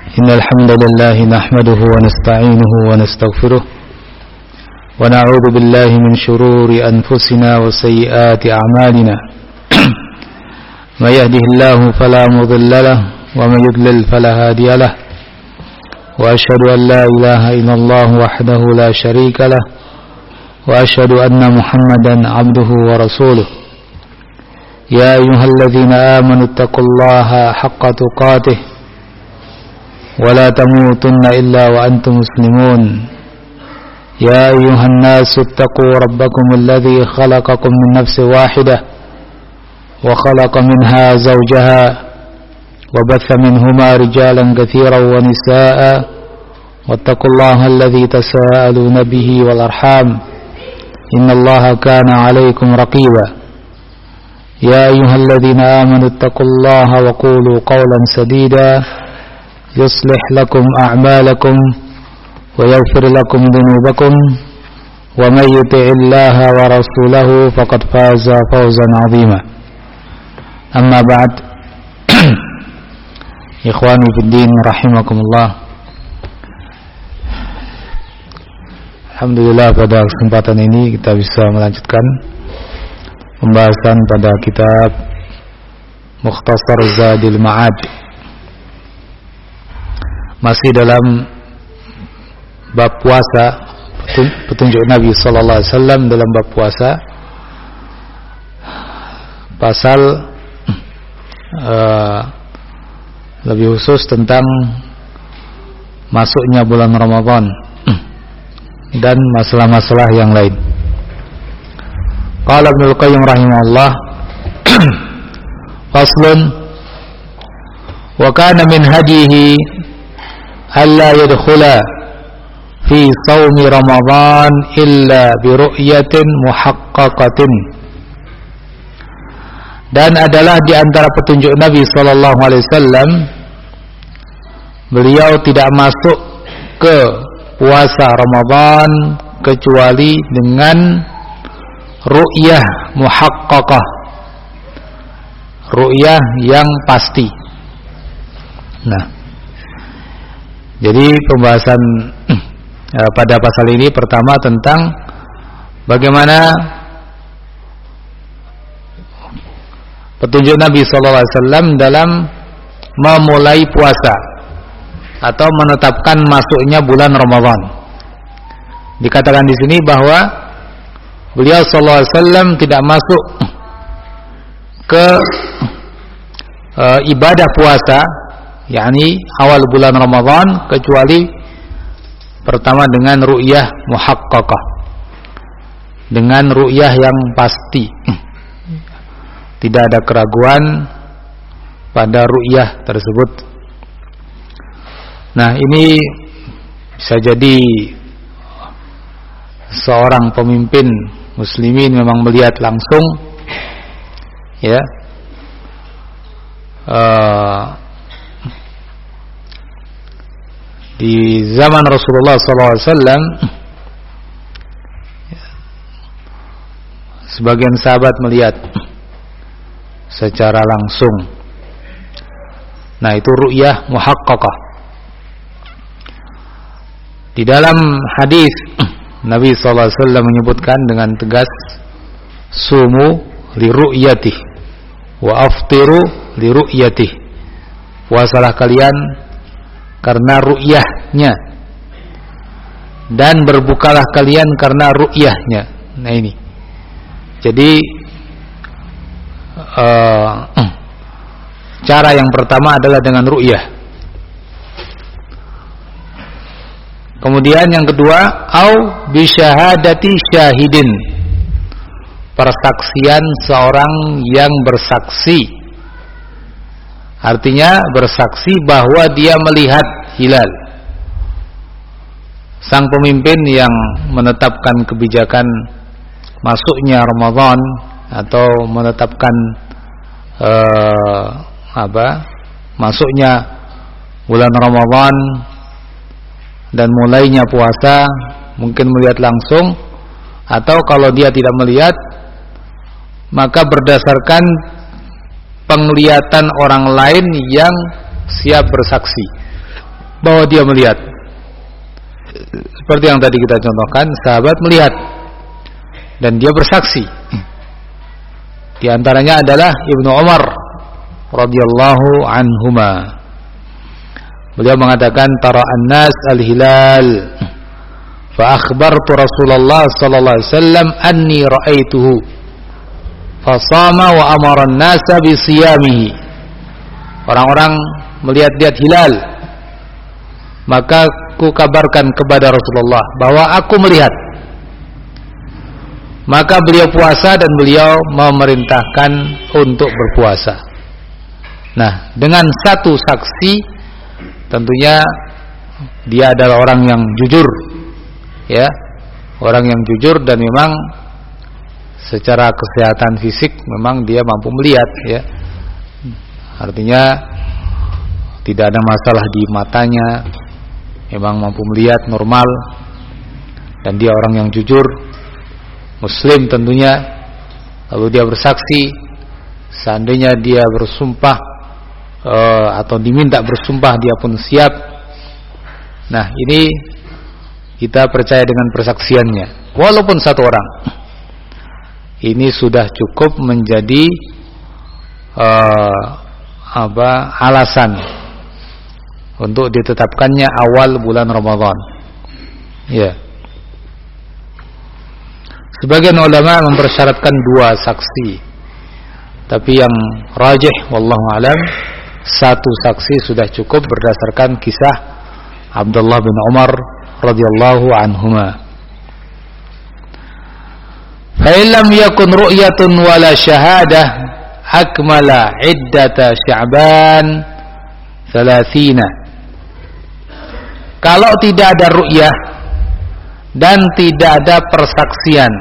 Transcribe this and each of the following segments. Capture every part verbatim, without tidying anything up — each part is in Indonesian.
إن الحمد لله نحمده ونستعينه ونستغفره ونعوذ بالله من شرور أنفسنا وسيئات أعمالنا من يهده الله فلا مضل له ومن يضلل فلا هادي له وأشهد أن لا إله إلا الله وحده لا شريك له وأشهد أن محمدا عبده ورسوله يا أيها الذين آمنوا اتقوا الله حق تقاته ولا تموتن إلا وأنتم مسلمون يا أيها الناس اتقوا ربكم الذي خلقكم من نفس واحدة وخلق منها زوجها وبث منهما رجالا كثيرا ونساء واتقوا الله الذي تساءلون به والأرحام إن الله كان عليكم رقيبا يا أيها الذين آمنوا اتقوا الله وقولوا قولا سديدا يصلح لكم أعمالكم ويغفر لكم ذنوبكم ومن يطع الله ورسوله فقد فاز فوزا عظيما أما بعد إخواني في الدين رحمكم الله. Alhamdulillah pada kesempatan ini kita bisa melanjutkan pembahasan pada kitab Mukhtasar Zadil Ma'ad, masih dalam bab puasa, petunjuk Nabi sallallahu alaihi wasallam dalam bab puasa, pasal uh, lebih khusus tentang masuknya bulan Ramadan dan masalah-masalah yang lain. Qala Ibnu Qayyim rahimahullah, faslun, wa kana min hadihi alla yadkhula fi shaumi Ramadan illa bi ru'yatin muhaqqaqatin. Dan adalah di antara petunjuk Nabi sallallahu alaihi wasallam, beliau tidak masuk ke puasa Ramadan kecuali dengan ru'yah muhaqqaqah, ru'yah yang pasti. Nah, jadi pembahasan eh, pada pasal ini pertama tentang bagaimana petunjuk Nabi sallallahu alaihi wasallam dalam memulai puasa atau menetapkan masuknya bulan Ramadan. Dikatakan di sini bahwa beliau sallallahu alaihi wasallam tidak masuk ke e, ibadah puasa, yakni awal bulan Ramadan, kecuali pertama dengan ru'yah muhaqqaqah, dengan ru'yah yang pasti, tidak ada keraguan pada ru'yah tersebut. Nah, ini bisa jadi seorang pemimpin muslimin memang melihat langsung, ya, uh, di zaman Rasulullah sallallahu alaihi wasallam sebagian sahabat melihat secara langsung. Nah, itu ru'yah muhaqqaqah. Di dalam hadis Nabi sallallahu alaihi wasallam menyebutkan dengan tegas, sumu li ru'yatih wa aftiru li ru'yatih. Puasalah kalian karena ru'yahnya dan berbukalah kalian karena ru'yahnya. Nah, ini. Jadi uh, cara yang pertama adalah dengan ru'yah. Kemudian yang kedua, au bi syahadati syahidin, persaksian seorang yang bersaksi. Artinya bersaksi bahwa dia melihat hilal. Sang pemimpin yang menetapkan kebijakan masuknya Ramadan atau menetapkan eh, apa? masuknya bulan Ramadan dan mulainya puasa, mungkin melihat langsung, atau kalau dia tidak melihat, maka berdasarkan penglihatan orang lain yang siap bersaksi. bahwa dia melihat. Seperti yang tadi kita contohkan, sahabat melihat dan dia bersaksi. Di antaranya adalah Ibnu Umar radhiyallahu anhuma. Beliau mengatakan tara an-nas al-hilal fa akhbartu Rasulullah sallallahu alaihi wasallam anni ra'aituhu fa shama wa amara an-nasa bi siyamihi. Orang-orang melihat-lihat hilal, maka ku kabarkan kepada Rasulullah bahwa aku melihat. Maka beliau puasa dan beliau memerintahkan untuk berpuasa. Nah, dengan satu saksi tentunya dia adalah orang yang jujur, ya, orang yang jujur dan memang secara kesehatan fisik memang dia mampu melihat, ya. Artinya tidak ada masalah di matanya, memang mampu melihat normal dan dia orang yang jujur, muslim tentunya. Lalu dia bersaksi, seandainya dia bersumpah uh, atau diminta bersumpah dia pun siap. Nah, ini kita percaya dengan persaksiannya walaupun satu orang. Ini sudah cukup menjadi uh, apa alasan untuk ditetapkannya awal bulan Ramadan. Ya. Sebagian ulama mempersyaratkan dua saksi, tapi yang rajih wallahu alam satu saksi sudah cukup berdasarkan kisah Abdullah bin Umar radhiyallahu anhuma. Fa illam yakun ru'yatun wala syahadah akmala iddata Sya'ban thalathina. Kalau tidak ada ru'yah dan tidak ada persaksian,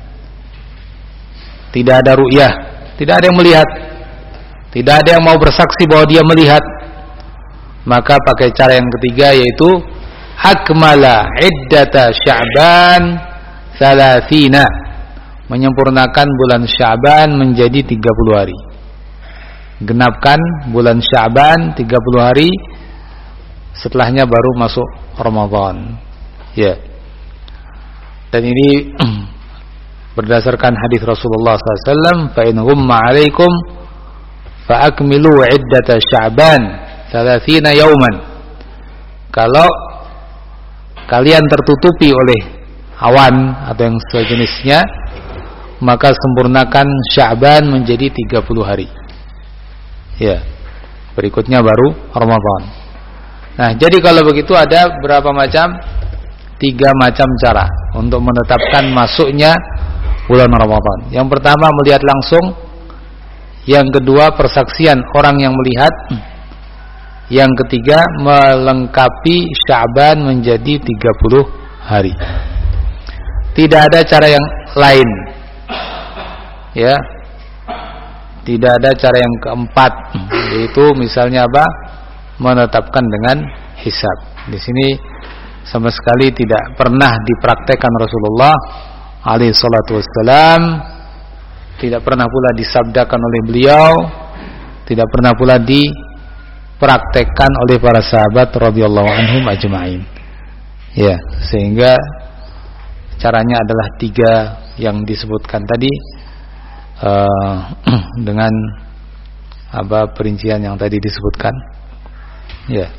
tidak ada ru'yah, tidak ada yang melihat, tidak ada yang mau bersaksi bahwa dia melihat, maka pakai cara yang ketiga, yaitu akmala iddata Sya'ban thalathina, menyempurnakan bulan Sya'ban menjadi tiga puluh hari. Genapkan bulan Sya'ban tiga puluh hari, setelahnya baru masuk Ramadan. Ya. Dan ini berdasarkan hadis Rasulullah sallallahu alaihi wasallam, fa in humma 'alaikum fa akmilu 'iddata Sya'ban thalathina yauman. Kalau kalian tertutupi oleh awan atau yang sejenisnya, maka sempurnakan Sya'ban menjadi tiga puluh hari. Ya. Berikutnya baru Ramadan. Nah, jadi kalau begitu ada berapa macam? Tiga macam cara untuk menetapkan masuknya bulan Ramadan. Yang pertama melihat langsung, yang kedua persaksian orang yang melihat, yang ketiga melengkapi Sya'ban menjadi tiga puluh hari. Tidak ada cara yang lain. Ya. Tidak ada cara yang keempat, yaitu misalnya apa? Menetapkan dengan hisab. Di sini sama sekali tidak pernah dipraktekkan Rasulullah alaihi salatu wassalam, tidak pernah pula disabdakan oleh beliau, tidak pernah pula dipraktekkan oleh para sahabat radhiyallahu anhum ajma'in. Ya, sehingga caranya adalah tiga yang disebutkan tadi, uh, dengan apa perincian yang tadi disebutkan. Ya.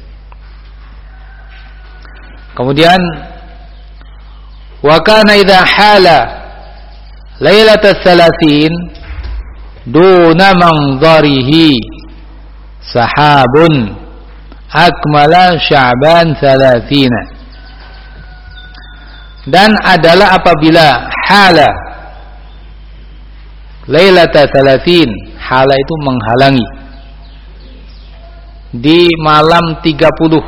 Kemudian wa kana idza hala lailatul thalathin duna manzarihi sahabun akmala Sya'ban thalathina. Dan adalah apabila hala lailatul thalathin, hala itu menghalangi, di malam tiga puluh,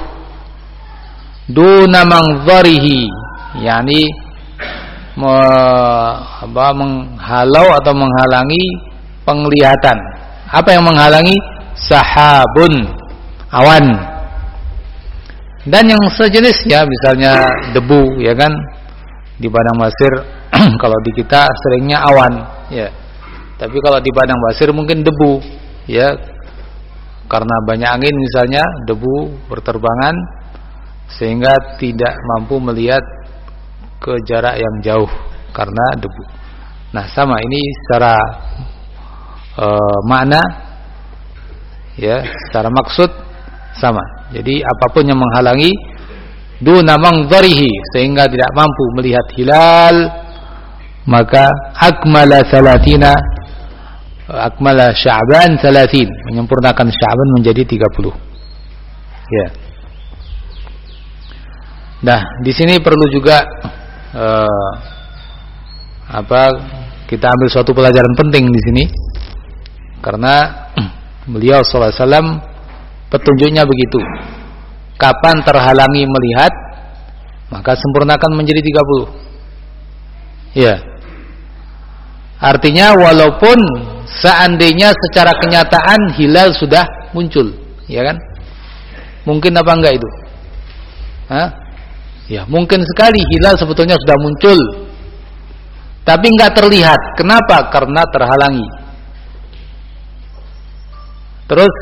duna manzarihi, yakni me, apa, menghalau atau menghalangi penglihatan. Apa yang menghalangi? Sahabun, awan. Dan yang sejenisnya, misalnya debu, ya kan, di padang pasir kalau di kita seringnya awan, ya. Tapi kalau di padang pasir mungkin debu, ya. Karena banyak angin misalnya, debu berterbangan, sehingga tidak mampu melihat ke jarak yang jauh karena debu. Nah, sama ini secara e, makna ya, secara maksud sama. Jadi apapun yang menghalangi duna mangdharihi sehingga tidak mampu melihat hilal, maka akmala salatina akmala Sya'ban salatin, menyempurnakan Sya'ban menjadi tiga puluh. Ya. Nah, di sini perlu juga uh, apa? Kita ambil suatu pelajaran penting di sini. Karena beliau sallallahu alaihi wasallam petunjuknya begitu. Kapan terhalangi melihat, maka sempurnakan menjadi tiga puluh. Ya. Artinya walaupun seandainya secara kenyataan hilal sudah muncul, ya kan? Mungkin apa enggak itu? Hah? Ya, mungkin sekali hilal sebetulnya sudah muncul, tapi enggak terlihat. Kenapa? Karena terhalangi. Terus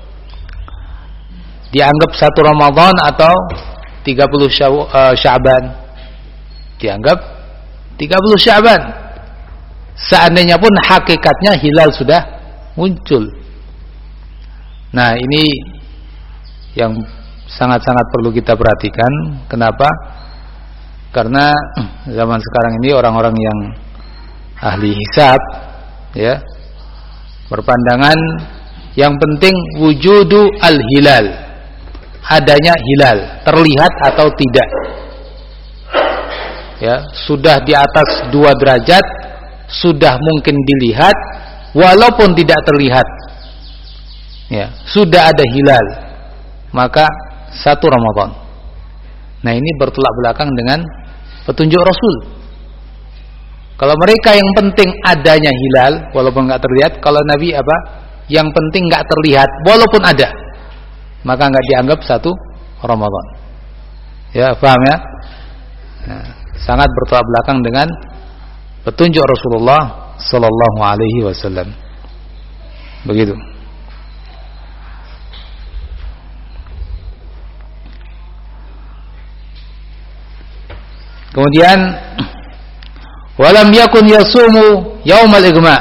dianggap satu Ramadan atau tiga puluh Sya'ban? Dianggap tiga puluh Sya'ban. Seandainya pun hakikatnya hilal sudah muncul. Nah, ini yang sangat-sangat perlu kita perhatikan. Kenapa? Karena zaman sekarang ini orang-orang yang ahli hisab ya, berpandangan yang penting wujudu al-hilal, adanya hilal, terlihat atau tidak. Ya, sudah di atas dua derajat, sudah mungkin dilihat walaupun tidak terlihat. Ya, sudah ada hilal, maka satu Ramadan. Nah, ini bertolak belakang dengan petunjuk Rasul. Kalau mereka yang penting adanya hilal walaupun enggak terlihat, kalau Nabi apa? Yang penting enggak terlihat walaupun ada, maka enggak dianggap satu Ramadan. Ya, paham ya? Nah, sangat bertolak belakang dengan petunjuk Rasulullah sallallahu alaihi wasallam. Begitu. Kemudian walam yakun yasumu yaumal igma.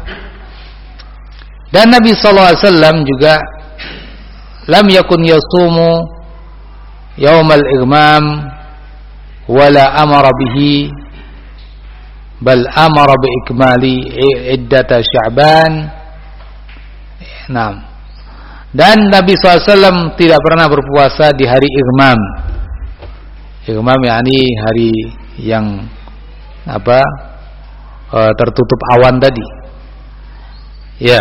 Dan Nabi sallallahu alaihi wasallam juga lam yakun yasumu yaumal igmam wala amara bihi, bal amara bi ikmali iddata Sya'ban. Nah, dan Nabi sallallahu alaihi wasallam tidak pernah berpuasa di hari igmam. Igmam yakni hari yang apa? E, tertutup awan tadi. Ya.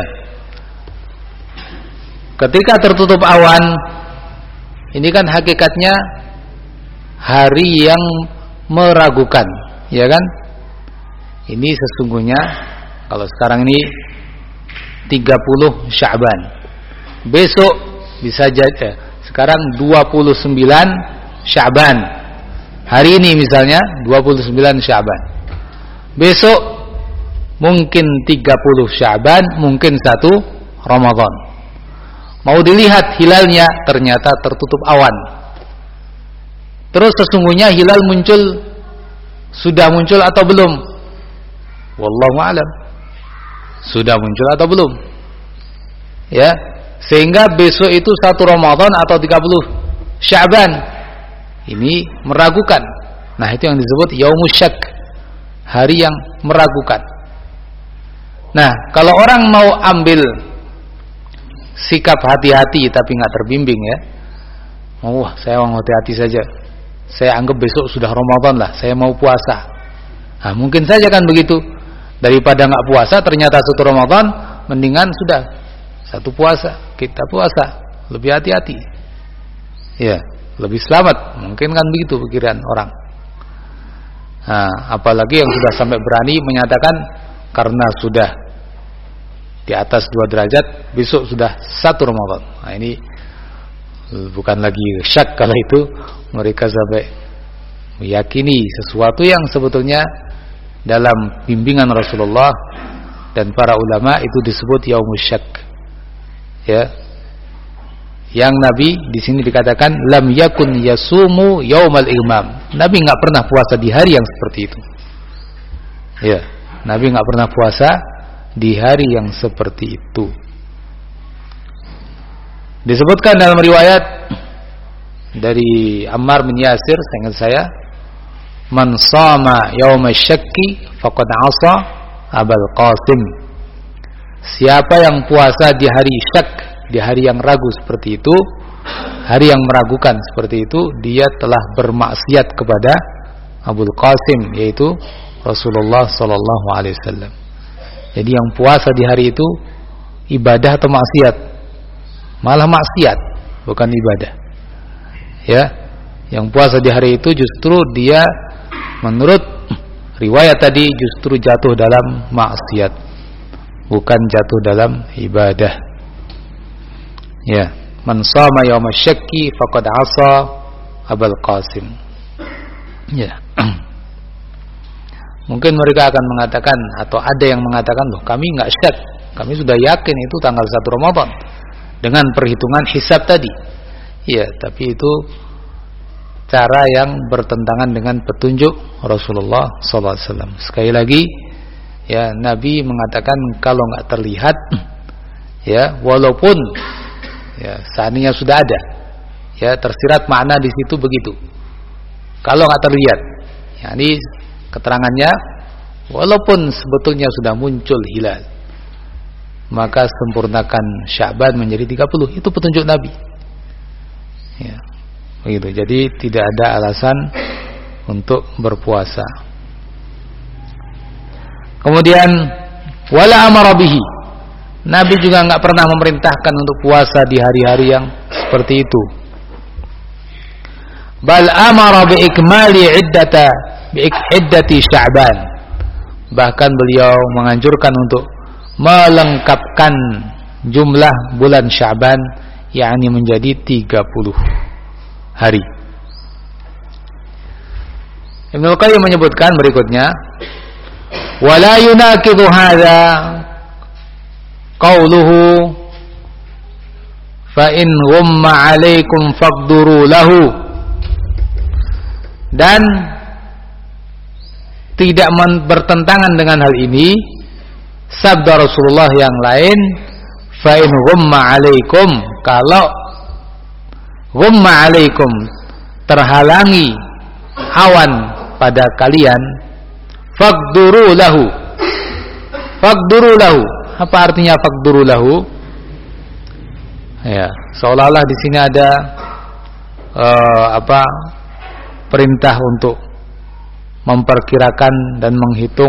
Ketika tertutup awan, ini kan hakikatnya hari yang meragukan, ya kan? Ini sesungguhnya kalau sekarang ini tiga puluh Sya'ban. Besok bisa jadi sekarang dua puluh sembilan Sya'ban. Hari ini misalnya dua puluh sembilan Sya'ban. Besok mungkin tiga puluh Sya'ban, mungkin satu Ramadan. Mau dilihat hilalnya, ternyata tertutup awan. Terus sesungguhnya hilal muncul, sudah muncul atau belum? Wallahu a'lam. Sudah muncul atau belum? Ya, sehingga besok itu satu Ramadan atau tiga puluh Sya'ban. Ini meragukan. Nah, itu yang disebut yaumus syak, hari yang meragukan. Nah, kalau orang mau ambil sikap hati-hati tapi nggak terbimbing ya, oh, saya mau hati-hati saja, saya anggap besok sudah Ramadan lah, saya mau puasa. Nah, mungkin saja kan begitu. Daripada nggak puasa ternyata satu Ramadan, mendingan sudah satu puasa, kita puasa, lebih hati-hati. Ya, lebih selamat. Mungkin kan begitu pikiran orang. Nah, apalagi yang sudah sampai berani menyatakan karena sudah di atas dua derajat besok sudah satu Ramadan. Nah, ini bukan lagi syak kalau itu, mereka sampai meyakini sesuatu yang sebetulnya dalam bimbingan Rasulullah dan para ulama itu disebut yaumus syak. Ya. Yang Nabi di sini dikatakan lam yakun yasumu yaumal imam. Nabi enggak pernah puasa di hari yang seperti itu. Ya, Nabi enggak pernah puasa di hari yang seperti itu. Disebutkan dalam riwayat dari Ammar bin Yasir, seingat saya, man shama yauma syakki faqad asa Abul Qasim. Siapa yang puasa di hari syak, di hari yang ragu seperti itu, hari yang meragukan seperti itu, dia telah bermaksiat kepada Abul Qasim, yaitu Rasulullah sallallahu alaihi wasallam. Jadi yang puasa di hari itu ibadah atau maksiat? Malah maksiat, bukan ibadah. Ya, yang puasa di hari itu justru dia menurut riwayat tadi justru jatuh dalam maksiat, bukan jatuh dalam ibadah. Ya, man shama yaum syakki faqad asa Abul Qasim. Ya. Mungkin mereka akan mengatakan, atau ada yang mengatakan, loh kami enggak syak, kami sudah yakin itu tanggal satu Ramadan dengan perhitungan hisab tadi. Ya, tapi itu cara yang bertentangan dengan petunjuk Rasulullah sallallahu alaihi wasallam. Sekali lagi, ya, Nabi mengatakan kalau enggak terlihat, ya, walaupun ya seandainya sudah ada, ya, tersirat makna di situ begitu. Kalau enggak terlihat, yakni keterangannya walaupun sebetulnya sudah muncul hilal, maka sempurnakan Sya'ban menjadi tiga puluh. Itu petunjuk Nabi. Ya, begitu. Jadi tidak ada alasan untuk berpuasa. Kemudian wala amara bihi. Nabi juga enggak pernah memerintahkan untuk puasa di hari-hari yang seperti itu. Bal amara bi ikmali iddata bi iddati Sya'ban. Bahkan beliau menganjurkan untuk melengkapkan jumlah bulan Sya'ban, yakni menjadi tiga puluh hari. Ibnu Qayyim menyebutkan berikutnya, wala yunaqidu hadza qauluhu fa in ghamma 'alaikum faqduru lahu. Dan tidak bertentangan dengan hal ini sabda Rasulullah yang lain, fa in ghamma 'alaikum, kalau ghamma 'alaikum terhalangi awan pada kalian, faqduru lahu. Faqduru lahu, apa artinya faqduru lahu? Ya, seolah-olah di sini ada uh, apa perintah untuk memperkirakan dan menghitung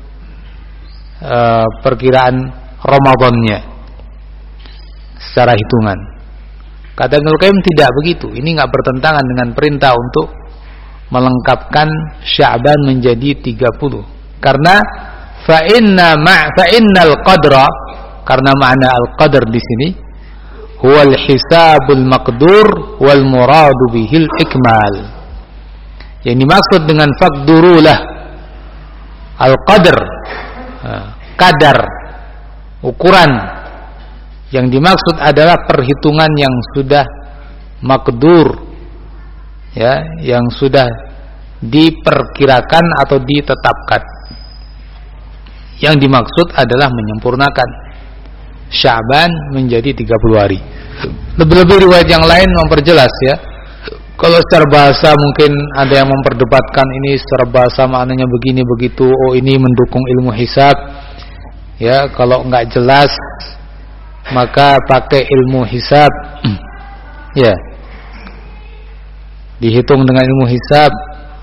uh, perkiraan Ramadannya secara hitungan. Kata Ibnu Qayyim tidak begitu. Ini enggak bertentangan dengan perintah untuk melengkapkan Sya'ban menjadi tiga puluh. Karena fa inna ma fa innal qadra, karena makna al-qadr di sini huwal hisabul maqdur wal muradu bihil ikmal. Yang dimaksud dengan faqdurulah al-qadr, kadar, ukuran. Yang dimaksud adalah perhitungan yang sudah maqdur, ya, yang sudah diperkirakan atau ditetapkan. Yang dimaksud adalah menyempurnakan Sya'ban menjadi tiga puluh hari. Lebih-lebih riwayat yang lain memperjelas, ya. Kalau secara bahasa mungkin ada yang memperdebatkan ini secara bahasa maknanya begini begitu. Oh, ini mendukung ilmu hisab. Ya, kalau enggak jelas maka pakai ilmu hisab. Ya. Dihitung dengan ilmu hisab.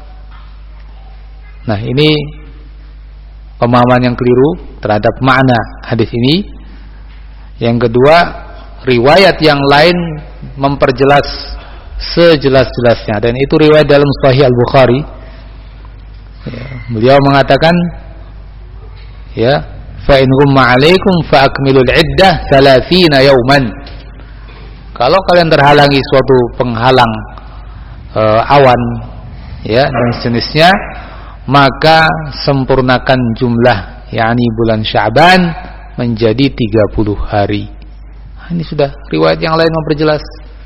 Nah, ini pemahaman yang keliru terhadap makna hadis ini. Yang kedua, riwayat yang lain memperjelas sejelas-jelasnya, dan itu riwayat dalam Sahih Al-Bukhari. Ya, beliau mengatakan, ya, fa in ghamma 'alaikum fa akmilul iddah thalathina yauman. Kalau kalian terhalangi suatu penghalang e, awan, ya, dan sejenisnya, maka sempurnakan jumlah, yakni bulan Sya'ban menjadi tiga puluh hari. Ini sudah riwayat yang lain memperjelas.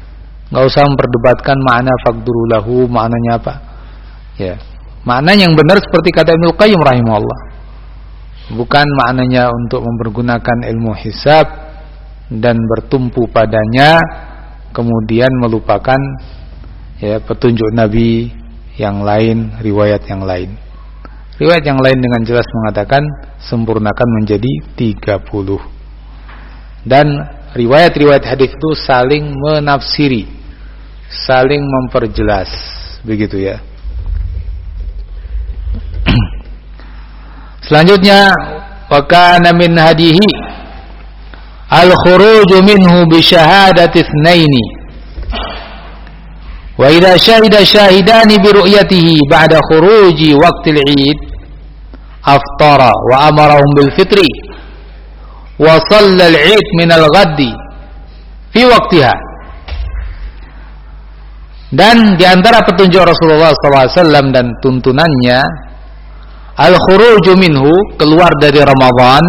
Enggak usah memperdebatkan makna faqdurulahu, maknanya apa. Ya. Makna yang benar seperti kata Ibnu Qayyim rahimahullah. Bukan maknanya untuk mempergunakan ilmu hisab dan bertumpu padanya kemudian melupakan ya petunjuk Nabi yang lain, riwayat yang lain. Riwayat yang lain dengan jelas mengatakan sempurnakan menjadi tiga puluh. Dan riwayat-riwayat hadis itu saling menafsiri, saling memperjelas, begitu ya. Selanjutnya, wa kana min hadihi al-khuruj minhu bi syahadati itsnaini. Wa idza syahida syahidani bi ru'yatihi ba'da khuruji waqtil 'id aftara wa amarahum bil fitri wa shalla al-'id min al-ghaddi fi waqtiha. Dan di antara petunjuk Rasulullah sallallahu alaihi wasallam dan tuntunannya al-khuruju minhu, keluar dari Ramadan,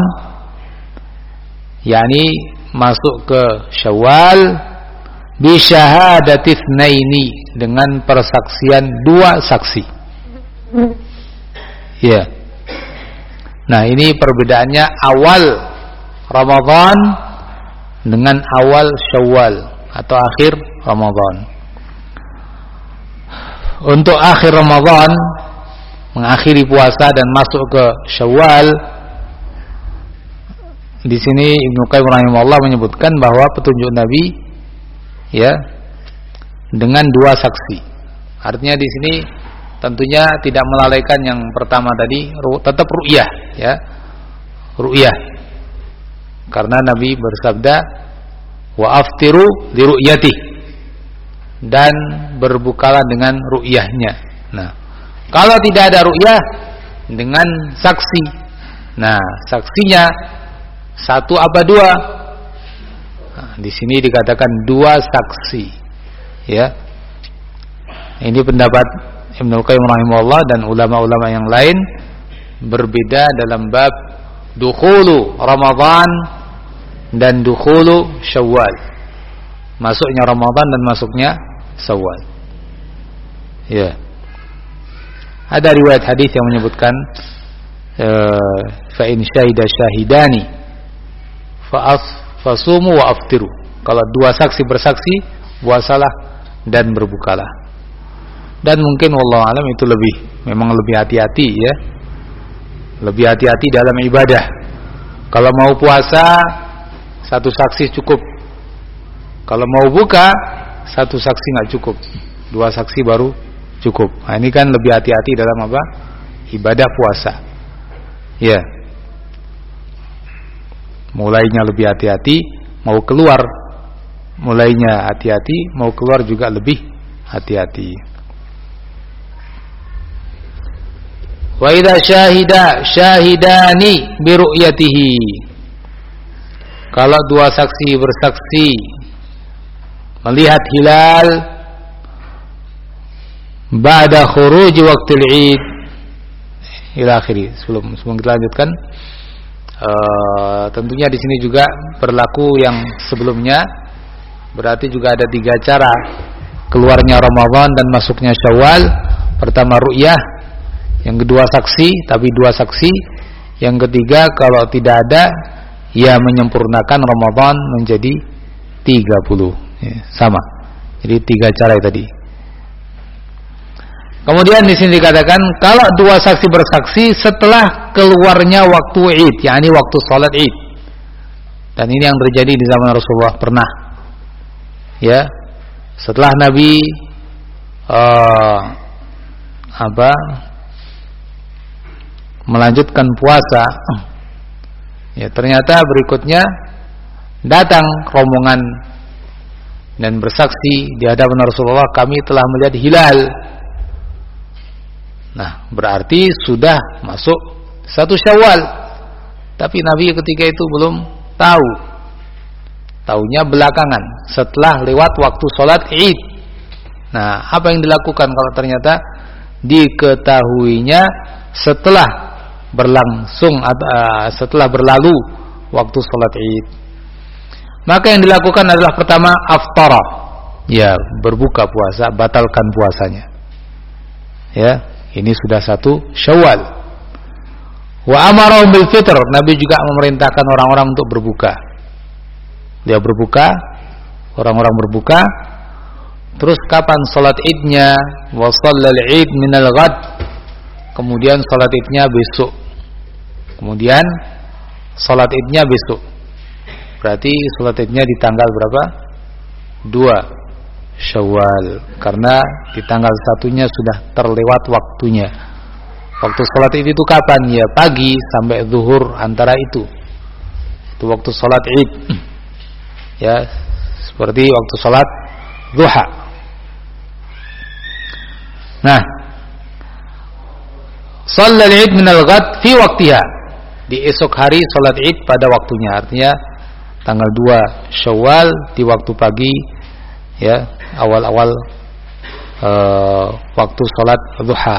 yakni masuk ke Syawal bi syahadati itsnaini, dengan persaksian dua saksi. Ya. Nah, ini perbedaannya awal Ramadan dengan awal Syawal atau akhir Ramadan. Untuk akhir Ramadan, mengakhiri puasa dan masuk ke Syawal, di sini Ibnu Qayyim rahimahullah menyebutkan bahwa petunjuk Nabi ya dengan dua saksi. Artinya di sini tentunya tidak melalaikan yang pertama tadi, tetap ru'yah ya. Ru'yah. Karena Nabi bersabda wa aftiru li ru'yati, dan berbukalah dengan ru'yahnya. Nah, kalau tidak ada ru'yah, dengan saksi. Nah, saksinya satu apa dua? Nah, di sini dikatakan dua saksi. Ya. Ini pendapat Ibnu Qayyim rahimahullah dan ulama-ulama yang lain berbeda dalam bab dukhulu Ramadan dan dukhulu Syawal. Masuknya Ramadan dan masuknya Syawal. Ya. Ada riwayat hadis yang menyebutkan fa in syahida syahidani fa fasumu wa aftiru. Kalau dua saksi bersaksi, puasalah dan berbukalah. Dan mungkin wallahu alam itu lebih, memang lebih hati-hati ya. Lebih hati-hati dalam ibadah. Kalau mau puasa, satu saksi cukup. Kalau mau buka, satu saksi nggak cukup. Dua saksi baru cukup. Nah, ini kan lebih hati-hati dalam apa? Ibadah puasa. Ya. Mulainya lebih hati-hati, mau keluar mulainya hati-hati, mau keluar juga lebih hati-hati. Wa idza syahida syahidani bi ru'yatihi. Kalau dua saksi bersaksi melihat hilal ba'da khuruj waqtil 'id ila akhiri. Sebelum sebelum kita lanjutkan, uh, tentunya di sini juga berlaku yang sebelumnya. Berarti juga ada tiga cara keluarnya Ramadan dan masuknya Syawal. Pertama ru'yah, yang kedua saksi, tapi dua saksi, yang ketiga kalau tidak ada, ya menyempurnakan Ramadan menjadi tiga puluh. Ya, sama. Jadi tiga cara tadi. Kemudian di sini dikatakan kalau dua saksi bersaksi setelah keluarnya waktu Id, yakni waktu salat Id. Dan ini yang terjadi di zaman Rasulullah pernah. Ya. Setelah Nabi uh, apa? melanjutkan puasa, ya ternyata berikutnya datang rombongan dan bersaksi di hadapan Rasulullah, kami telah melihat hilal. Nah, berarti sudah masuk satu Syawal. Tapi Nabi ketika itu belum tahu. Taunya belakangan, setelah lewat waktu sholat Id. Nah, apa yang dilakukan kalau ternyata diketahuinya setelah berlangsung uh, setelah berlalu waktu sholat Id? Maka yang dilakukan adalah pertama aftara, ya berbuka puasa, batalkan puasanya. Ya, ini sudah satu Syawal. Wa amarahum bil fitr, Nabi juga memerintahkan orang-orang untuk berbuka. Dia berbuka, orang-orang berbuka. Terus kapan salat Idnya? Wa shallal Id minal ghad. Kemudian salat Idnya besok. Kemudian salat Idnya besok. Berarti salat Idnya di tanggal berapa? dua Syawal. Karena di tanggal satunya sudah terlewat waktunya. Waktu salat Id itu kapan? Ya pagi sampai zuhur, antara itu. Itu waktu salat Id. Ya, seperti waktu salat duha. Nah, shallal Id minal ghad fi waqtiha. Di esok hari salat Id pada waktunya. Artinya tanggal dua Syawal di waktu pagi, ya, awal-awal uh, waktu salat duha.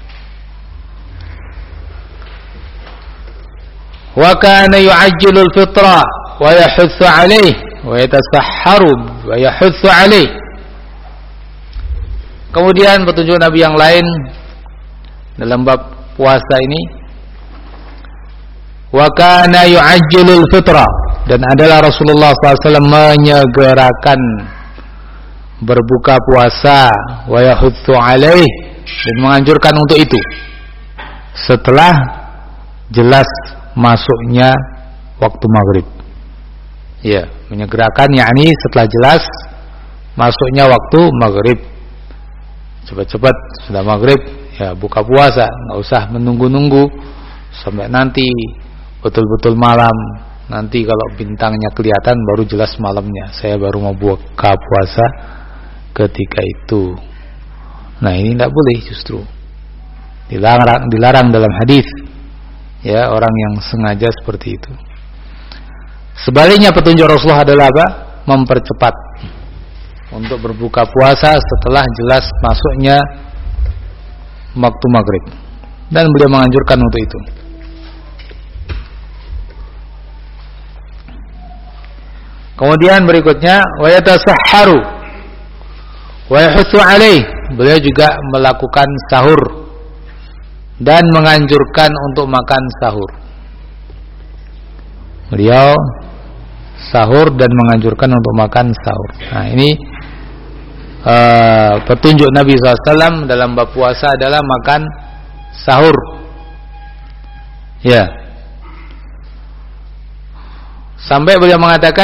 Wa kana yu'ajjilul fitra wa yahutsu 'alaihi wa yatasahharu wa yahutsu 'alaihi. Kemudian petunjuk Nabi yang lain dalam bab puasa ini, wa kana yu'ajjilul fitra, dan adalah Rasulullah sallallahu alaihi wasallam menyegerakan berbuka puasa, wa yahutsu 'alaihi, dan menganjurkan untuk itu setelah jelas masuknya waktu maghrib. Ya, menyegerakan yakni setelah jelas masuknya waktu maghrib. Cepat-cepat sudah maghrib, ya buka puasa, nggak usah menunggu-nunggu sampai nanti betul-betul malam. Nanti kalau bintangnya kelihatan baru jelas malamnya, saya baru mau buka puasa ketika itu. Nah, ini tidak boleh, justru dilarang, dilarang dalam hadis. Ya, orang yang sengaja seperti itu. Sebaliknya petunjuk Rasulullah adalah apa? Mempercepat untuk berbuka puasa setelah jelas masuknya waktu maghrib, dan beliau menganjurkan untuk itu. Kemudian berikutnya, wa yatasahharu wa yahutsu 'alaihi, beliau juga melakukan sahur dan menganjurkan untuk makan sahur. Beliau sahur dan menganjurkan untuk makan sahur. Nah, ini uh, petunjuk Nabi sallallahu alaihi wasallam dalam bab puasa adalah makan sahur. Ya. Sampai beliau mengatakan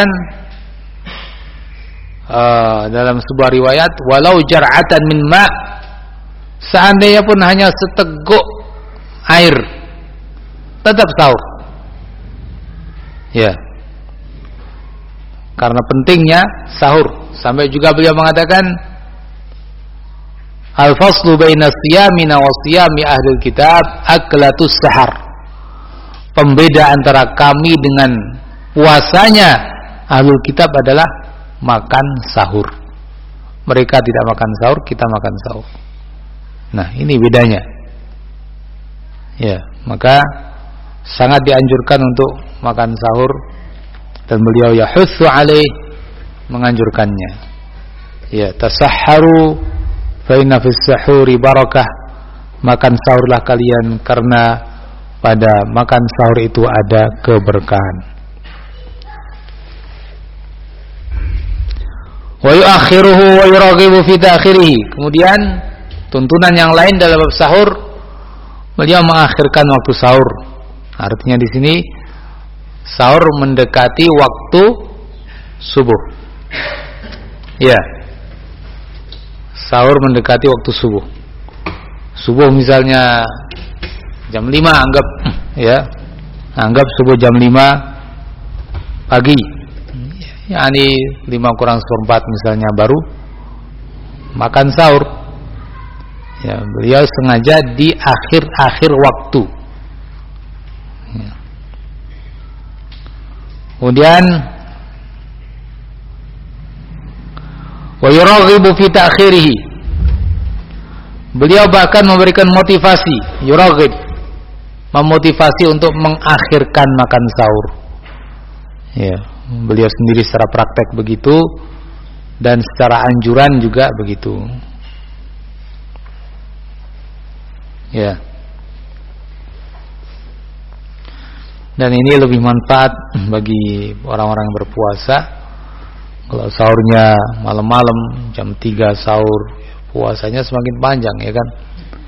uh, dalam sebuah riwayat, walau jar'atan min ma', seandainya pun hanya seteguk air, tetap sahur. Ya, karena pentingnya sahur. Sampai juga beliau mengatakan, al-faslu baina siyamina wa siyami ahlul kitab aklatus sahar. Pembeda antara kami dengan puasanya ahlul kitab adalah makan sahur. Mereka tidak makan sahur, kita makan sahur. Nah, ini bedanya. Ya, maka sangat dianjurkan untuk makan sahur, dan beliau yahutsu 'alaihi, menganjurkannya. Ya, tasahharu fa inna fis sahuri barakah. Makan sahurlah kalian karena pada makan sahur itu ada keberkahan. Wa yu'akhiruhu wa yuraghibu fi ta'khirihi. Kemudian tuntunan yang lain dalam bab sahur, beliau mengakhirkan waktu sahur. Artinya di sini sahur mendekati waktu subuh. Ya, sahur mendekati waktu subuh. Subuh misalnya jam lima, anggap ya, anggap subuh jam lima pagi. Yani lima kurang seperempat misalnya baru makan sahur. Ya, beliau sengaja di akhir-akhir waktu. Ya. Kemudian wa yuraghibu fi ta'khirihi. Beliau bahkan memberikan motivasi, yuraghib, memotivasi untuk mengakhirkan makan sahur. Ya, beliau sendiri secara praktek begitu. dan secara anjuran juga begitu. Ya. Dan ini lebih manfaat bagi orang-orang yang berpuasa. Kalau sahurnya malam-malam jam tiga sahur, puasanya semakin panjang, ya kan?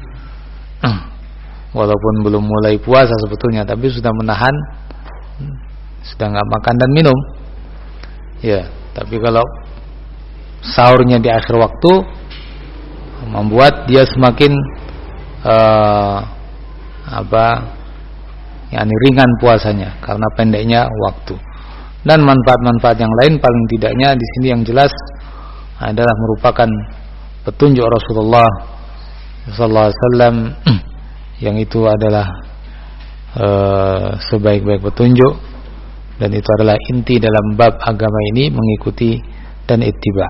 Walaupun belum mulai puasa sebetulnya, tapi sudah menahan, sudah nggak makan dan minum. Ya, tapi kalau sahurnya di akhir waktu, membuat dia semakin uh, apa? yakni ringan puasanya karena pendeknya waktu. Dan manfaat-manfaat yang lain paling tidaknya di sini yang jelas adalah merupakan petunjuk Rasulullah sallallahu alaihi wasallam yang itu adalah uh, sebaik-baik petunjuk, dan itu adalah inti dalam bab agama ini, mengikuti dan ittiba.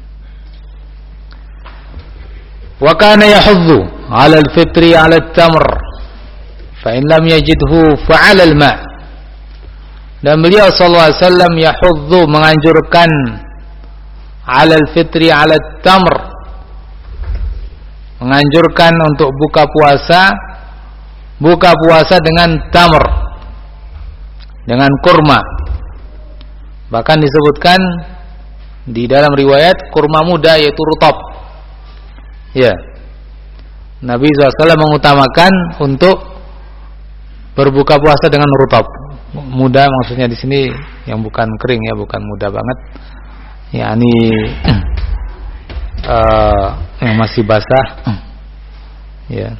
Wa kana yahuddu 'ala al-fitri 'ala at-tamr fa in lam yajidhu fa 'ala al-ma'. Dan beliau sallallahu alaihi wasallam yahuddu, menganjurkan, 'ala al-fitri 'ala at-tamr, menganjurkan untuk buka puasa, buka puasa dengan tamr, dengan kurma. Bahkan disebutkan di dalam riwayat kurma muda, yaitu rutab. Ya, Nabi shallallahu alaihi wasallam mengutamakan untuk berbuka puasa dengan rutab. Muda maksudnya di sini yang bukan kering, ya, bukan muda banget. yakni uh, yang masih basah. Ya.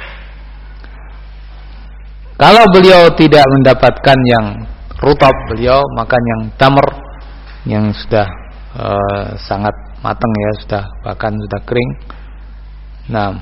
Kalau beliau tidak mendapatkan yang rutab, beliau makan yang tamr, yang sudah uh, sangat matang, ya, sudah bahkan sudah kering. Nah,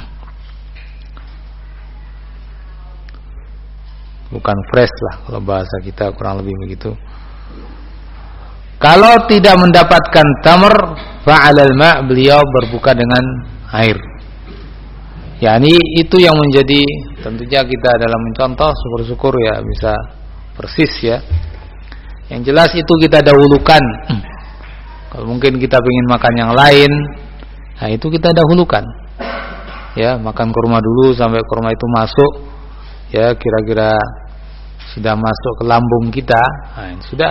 bukan fresh lah kalau bahasa kita, kurang lebih begitu. Kalau tidak mendapatkan tamr, fa'alal ma', beliau berbuka dengan air. Yani itu yang menjadi, tentunya kita dalam mencontoh, syukur-syukur ya bisa persis, ya. Yang jelas itu kita dahulukan. Kalau mungkin kita ingin makan yang lain, nah itu kita dahulukan. Ya, makan kurma dulu sampai kurma itu masuk, ya, kira-kira sudah masuk ke lambung kita, nah, sudah.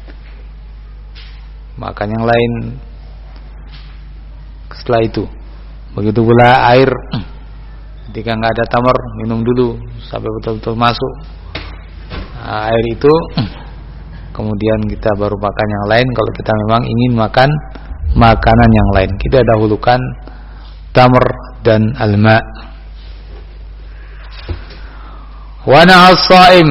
Makan yang lain setelah itu. Begitu pula air, ketika nggak ada tamar, minum dulu sampai betul-betul masuk nah, air itu, kemudian kita baru makan yang lain. Kalau kita memang ingin makan makanan yang lain, kita dahulukan tamar dan alma. Wa naha as-sha'im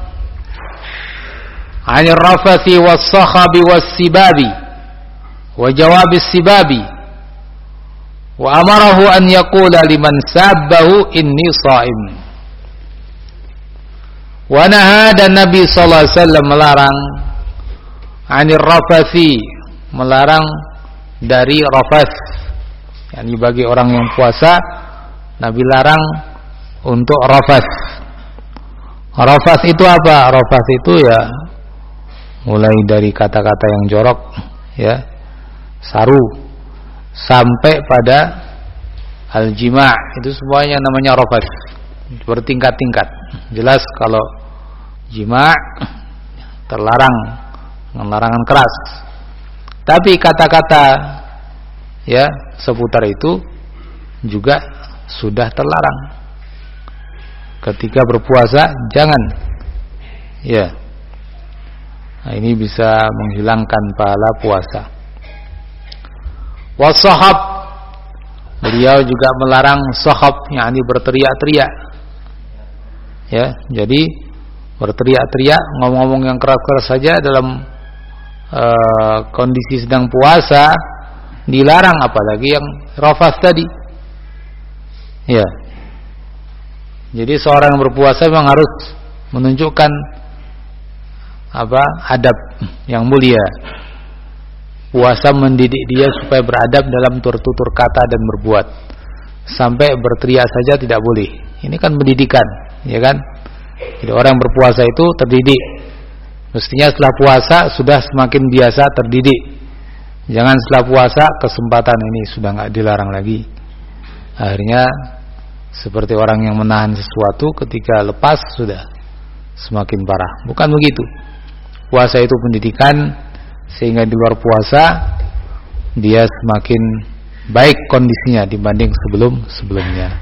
'anil rafathi was-sakhabi was-sibabi wa jawabi as-sibabi wa amarahu an yaqula liman sabbahu inni sha'im. Wa naha, dan Nabi sallallahu alaihi wasallam melarang 'anil rafathi, melarang dari rafath. Yani bagi orang yang puasa, Nabi larang untuk rafath. Rafath itu apa? Rafath itu ya mulai dari kata-kata yang jorok, ya, saru, sampai pada al-jima', itu semuanya namanya rafath. Bertingkat-tingkat. Jelas kalau jima' terlarang dengan larangan keras. Tapi kata-kata, ya, seputar itu juga sudah terlarang. Ketika berpuasa jangan, ya. Nah, ini bisa menghilangkan pahala puasa. Wasahab, beliau juga melarang sahab, yakni berteriak-teriak. Ya, jadi berteriak-teriak, ngomong-ngomong yang keras-keras saja dalam uh, kondisi sedang puasa dilarang, apalagi yang rafath tadi. Ya. Jadi seorang yang berpuasa memang harus menunjukkan apa? Adab yang mulia. Puasa mendidik dia supaya beradab dalam tutur-tutur kata dan berbuat. Sampai berteriak saja tidak boleh. Ini kan pendidikan, ya kan? Jadi orang yang berpuasa itu terdidik. Mestinya setelah puasa sudah semakin biasa terdidik Jangan setelah puasa kesempatan ini sudah nggak dilarang lagi. Akhirnya seperti orang yang menahan sesuatu, ketika lepas sudah semakin parah. Bukan begitu. Puasa itu pendidikan, sehingga di luar puasa dia semakin baik kondisinya dibanding sebelum-sebelumnya.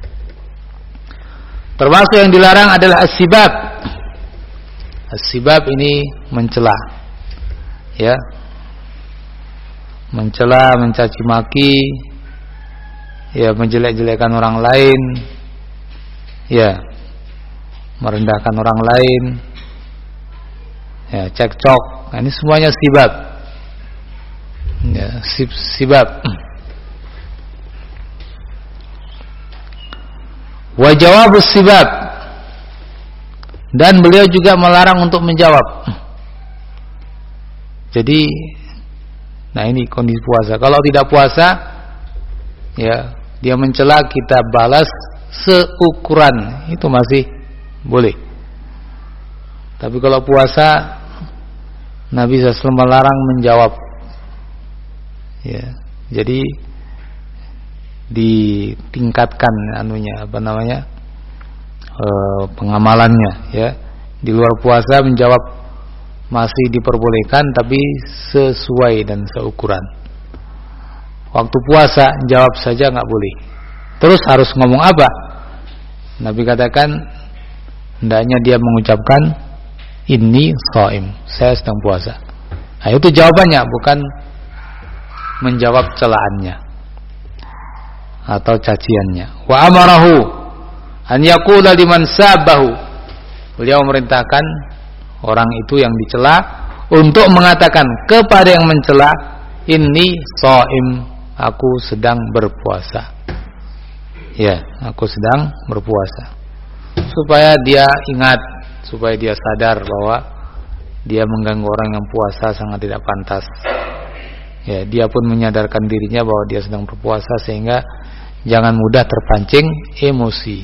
Termasuk yang dilarang adalah as-sibab. As-sibab ini mencela, ya, mencela, mencaci maki, ya, menjelek-jelekan orang lain, ya, merendahkan orang lain, ya, cekcok. Nah, ini semuanya sibab, ya, sib, sibab. Wa jawabus sibab, dan beliau juga melarang untuk menjawab. Jadi, nah ini kondisi puasa. Kalau tidak puasa, ya, dia mencela, kita balas seukuran, itu masih boleh. Tapi kalau puasa, Nabi shallallahu alaihi wasallam melarang menjawab. Ya, jadi ditingkatkan anunya, apa namanya, e, pengamalannya, ya. Di luar puasa menjawab masih diperbolehkan, tapi sesuai dan seukuran. Waktu puasa jawab saja nggak boleh. Terus harus ngomong apa? Nabi katakan hendaknya dia mengucapkan inni shaim, saya sedang puasa. Nah, itu jawabannya, bukan menjawab celaannya atau caciannya. Wa amarahu an yaqula liman sabahu, beliau memerintahkan orang itu yang dicela untuk mengatakan kepada yang mencela, inni shaim, aku sedang berpuasa. Ya, aku sedang berpuasa. Supaya dia ingat, supaya dia sadar bahwa dia mengganggu orang yang puasa sangat tidak pantas. Ya, dia pun menyadarkan dirinya bahwa dia sedang berpuasa, sehingga jangan mudah terpancing emosi.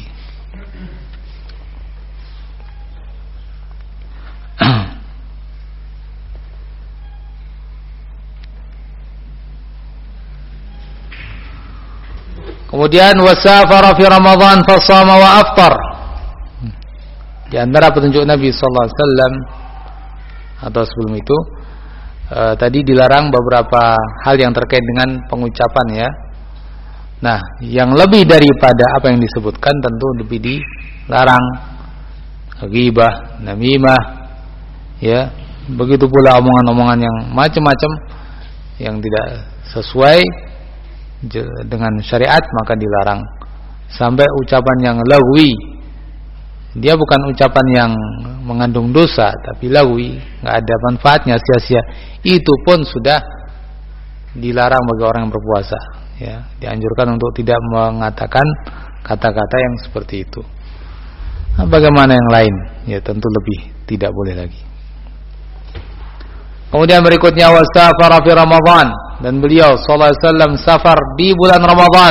Kemudian wasafara fi Ramadan fasama wa aftar. Di antara petunjuk Nabi sallallahu alaihi wasallam atau sebelum itu, uh, tadi dilarang beberapa hal yang terkait dengan pengucapan, ya. Nah, yang lebih daripada apa yang disebutkan tentu lebih dilarang ghibah, namimah, ya. Begitu pula omongan-omongan yang macam-macam yang tidak sesuai dengan syariat, maka dilarang. Sampai ucapan yang lagwi, dia bukan ucapan yang mengandung dosa, tapi lagwi, nggak ada manfaatnya, sia-sia, itu pun sudah dilarang bagi orang yang berpuasa, ya. Dianjurkan untuk tidak mengatakan kata-kata yang seperti itu. Nah, bagaimana yang lain? Ya, tentu lebih tidak boleh lagi. Kemudian berikutnya wasafara fi Ramadan, dan beliau sallallahu alaihi wasallam safar di bulan Ramadan.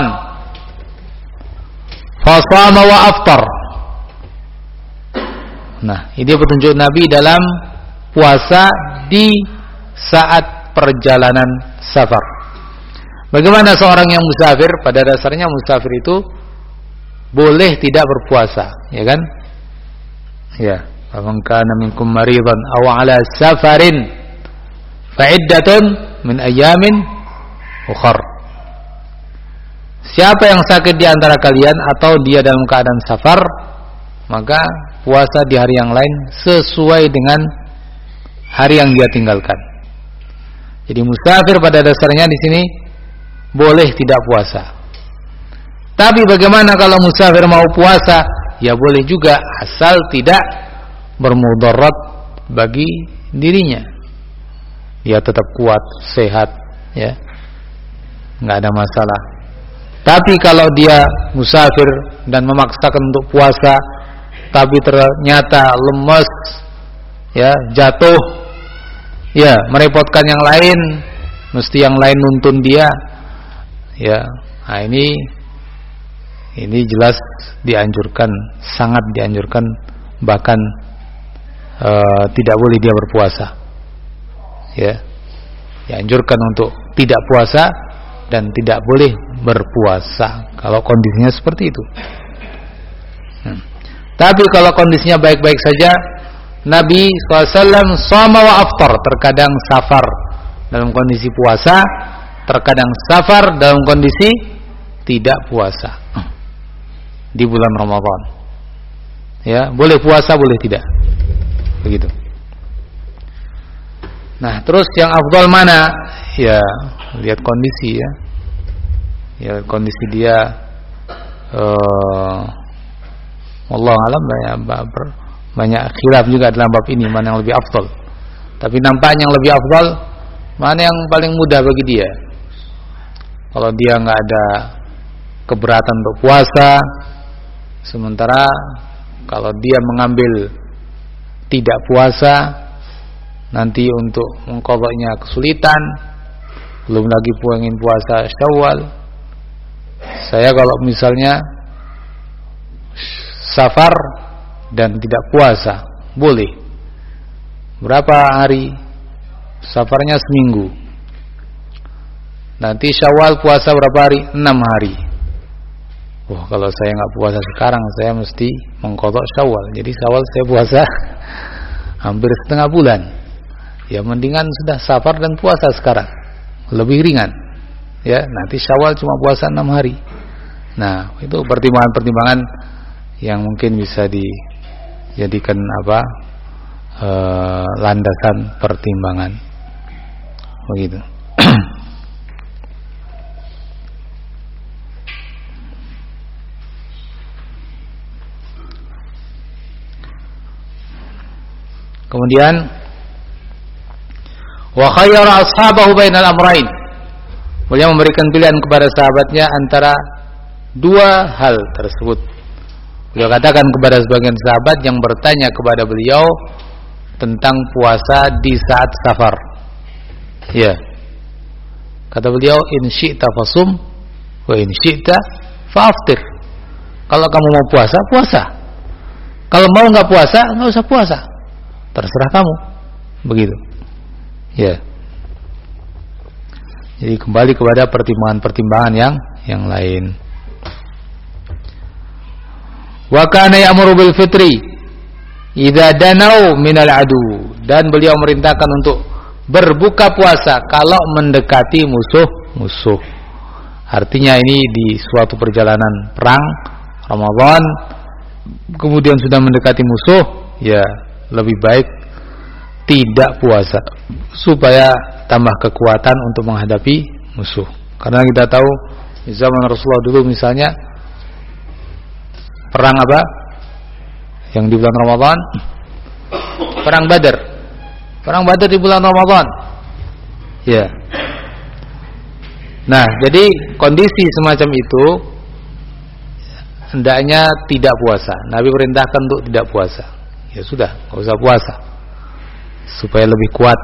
Fasama wa aftar. Nah, ini petunjuk Nabi dalam puasa di saat perjalanan safar. Bagaimana seorang yang musafir? Pada dasarnya musafir itu boleh tidak berpuasa, ya kan? Ya, faman kana minkum maridan aw ala safarin fa'iddatun min ayyamin ukhar. Siapa yang sakit di antara kalian atau dia dalam keadaan safar, maka puasa di hari yang lain sesuai dengan hari yang dia tinggalkan. Jadi musafir pada dasarnya di sini boleh tidak puasa. Tapi bagaimana kalau musafir mau puasa? Ya boleh juga, asal tidak bermudarat bagi dirinya. Dia tetap kuat, sehat, ya, nggak ada masalah. Tapi kalau dia musafir dan memaksakan untuk puasa, tapi ternyata lemes, ya, jatuh, ya, merepotkan yang lain, mesti yang lain nuntun dia, ya, nah ini, ini jelas dianjurkan, sangat dianjurkan, bahkan uh, tidak boleh dia berpuasa, ya. dianjurkan untuk tidak puasa dan tidak boleh berpuasa kalau kondisinya seperti itu. Hmm. Tapi kalau kondisinya baik-baik saja, Nabi shallallahu alaihi wasallam shoma wa aftar, terkadang safar dalam kondisi puasa, terkadang safar dalam kondisi tidak puasa di bulan Ramadan. Ya, boleh puasa, boleh tidak. Begitu. Nah, terus yang afdal mana? Ya, lihat kondisi ya. Ya, kondisi dia eh wallahu alam, banyak banyak khilaf juga dalam bab ini mana yang lebih afdal. Tapi nampaknya yang lebih afdal mana yang paling mudah bagi dia. Kalau dia enggak ada keberatan untuk puasa, sementara kalau dia mengambil tidak puasa, nanti untuk mengqadanya kesulitan, belum lagi ingin puasa Syawal. Saya kalau misalnya safar dan tidak puasa, boleh. Berapa hari? Safarnya seminggu. Nanti Syawal puasa berapa hari? Enam hari. Wah, kalau saya nggak puasa sekarang, saya mesti mengqadha Syawal. Jadi Syawal saya puasa hampir setengah bulan. Ya mendingan sudah safar dan puasa sekarang, lebih ringan. Ya, nanti Syawal cuma puasa enam hari. Nah, itu pertimbangan-pertimbangan yang mungkin bisa dijadikan apa e, landasan pertimbangan. Begitu. Kemudian wa khayyara ashabahu bainal amrayn. Beliau memberikan pilihan kepada sahabatnya antara dua hal tersebut. Beliau katakan kepada sebagian sahabat yang bertanya kepada beliau tentang puasa di saat safar. Ya. Kata beliau, in syi'ta fasum wa in syi'ta fa'aftir. Kalau kamu mau puasa, puasa. Kalau mau enggak puasa, enggak usah puasa. Terserah kamu. Begitu. Ya. Jadi kembali kepada pertimbangan-pertimbangan yang yang lain. Wa kana ya'muru bil fitri idza danau minal adu, dan beliau merintahkan untuk berbuka puasa kalau mendekati musuh-musuh. Artinya ini di suatu perjalanan perang Ramadan, kemudian sudah mendekati musuh, ya lebih baik tidak puasa supaya tambah kekuatan untuk menghadapi musuh. Karena kita tahu di zaman Rasulullah dulu misalnya perang apa? Yang di bulan Ramadan, perang Badar. Perang Badar di bulan Ramadan. Ya. Nah, jadi kondisi semacam itu hendaknya tidak puasa. Nabi perintahkan untuk tidak puasa. Ya sudah, enggak usah puasa. Supaya lebih kuat.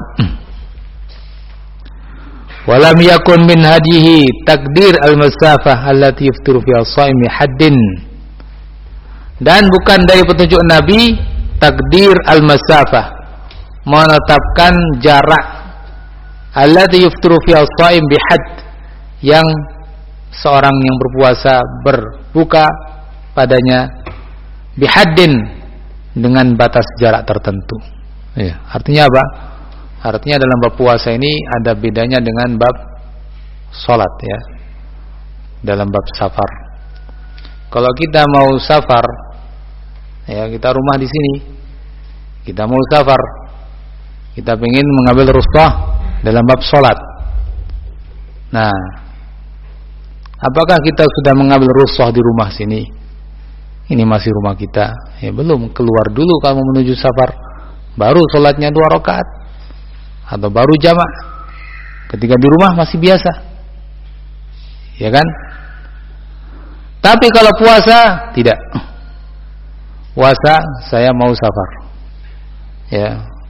Walam yakun min hadihi takdir al-masafah allati yaftiru fi as-shaimi haddin. Dan bukan dari petunjuk Nabi takdir al-masafah, menetapkan jarak allati yaftiru fi as-shaim bihad, yang seorang yang berpuasa berbuka padanya bihaddin, dengan batas jarak tertentu. Ya, artinya apa? Artinya dalam bab puasa ini ada bedanya dengan bab salat ya. Dalam bab safar. Kalau kita mau safar, ya kita rumah di sini, kita mau safar, kita ingin mengambil rukhsah dalam bab salat. Nah, apakah kita sudah mengambil rukhsah di rumah sini? Ini masih rumah kita, ya belum. Keluar dulu kamu menuju safar, baru sholatnya dua rakaat atau baru jamak. Ketika di rumah masih biasa, ya kan? Tapi kalau puasa tidak. Puasa saya mau safar, ya.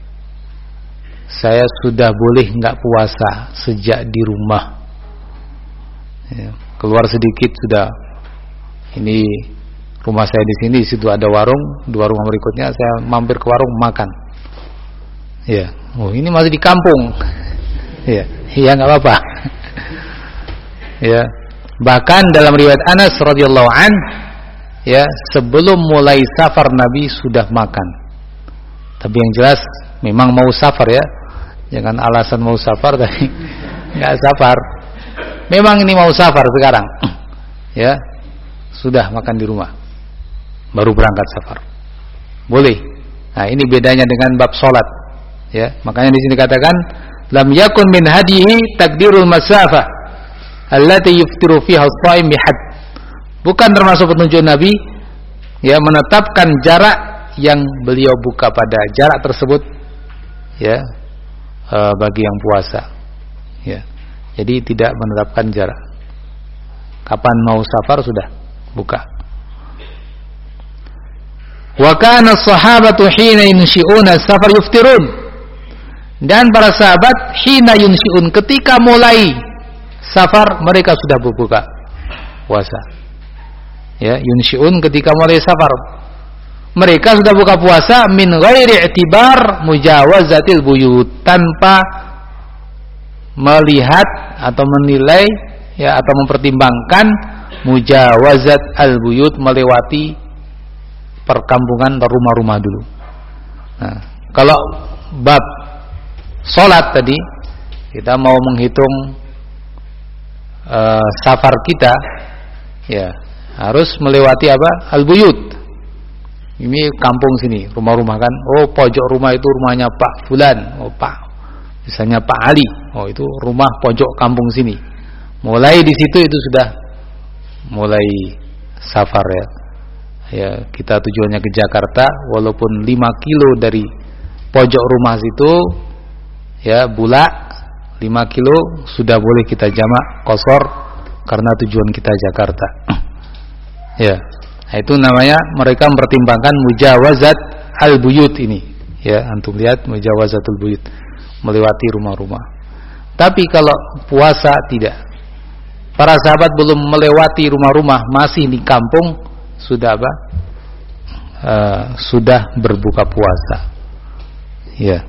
Saya sudah boleh nggak puasa sejak di rumah. Ya, keluar sedikit sudah. Ini rumah saya di sini, di situ ada warung, dua rumah berikutnya saya mampir ke warung makan. Ya, oh ini masih di kampung. Ya, ya enggak apa-apa. Ya. Bahkan dalam riwayat Anas radhiyallahu an, ya, sebelum mulai safar Nabi sudah makan. Tapi yang jelas memang mau safar ya. Jangan alasan mau safar tapi enggak safar. Memang ini mau safar sekarang. Ya. Sudah makan di rumah. Baru berangkat safar. Boleh. Nah, ini bedanya dengan bab salat. Ya, makanya di sini dikatakan lam yakun min hadihi takdirul masafah allati yuftiru fiha as-shaim bihad. Bukan termasuk petunjuk Nabi ya menetapkan jarak yang beliau buka pada jarak tersebut ya e, bagi yang puasa. Ya. Jadi tidak menetapkan jarak. Kapan mau safar sudah buka. Wa kana as-sahabatu hina yunshi'una as-safar yuftirun. Dan para sahabat hina yunshi'un ketika mulai safar mereka sudah berbuka puasa. Ya, yunshi'un ketika mulai safar. Mereka sudah buka puasa min ghairi i'tibar mujawazatil buyut, tanpa melihat atau menilai ya atau mempertimbangkan mujawazat al-buyut, melewati perkampungan atau rumah-rumah dulu. Nah, kalau bab salat tadi kita mau menghitung uh, safar kita ya harus melewati apa? Al-buyut. Ini kampung sini, rumah-rumah kan. Oh, pojok rumah itu rumahnya Pak Fulan. Oh, Pak misalnya Pak Ali. Oh, itu rumah pojok kampung sini. Mulai di situ itu sudah mulai safar ya. Ya, kita tujuannya ke Jakarta walaupun lima kilo dari pojok rumah situ ya, bulak lima kilo sudah boleh kita jamak qasar karena tujuan kita Jakarta. Ya. Nah, itu namanya mereka mempertimbangkan mujawazat al-buyut ini. Ya, antum lihat mujawazatul buyut, melewati rumah-rumah. Tapi kalau puasa tidak. Para sahabat belum melewati rumah-rumah, masih di kampung sudah apa? Uh, sudah berbuka puasa. Ya.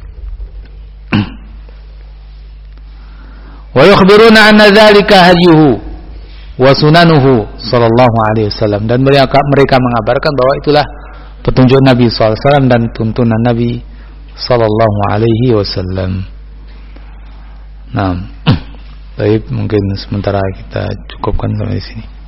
Wa yukhbiruna anna dzalika hadyuhu wa sunanuhu sallallahu alaihi wasallam, dan mereka mereka mengabarkan bahwa itulah petunjuk Nabi sallallahu alaihi wasallam dan tuntunan Nabi sallallahu alaihi wasallam. Nah, baik, mungkin sementara kita cukupkan sampai di sini.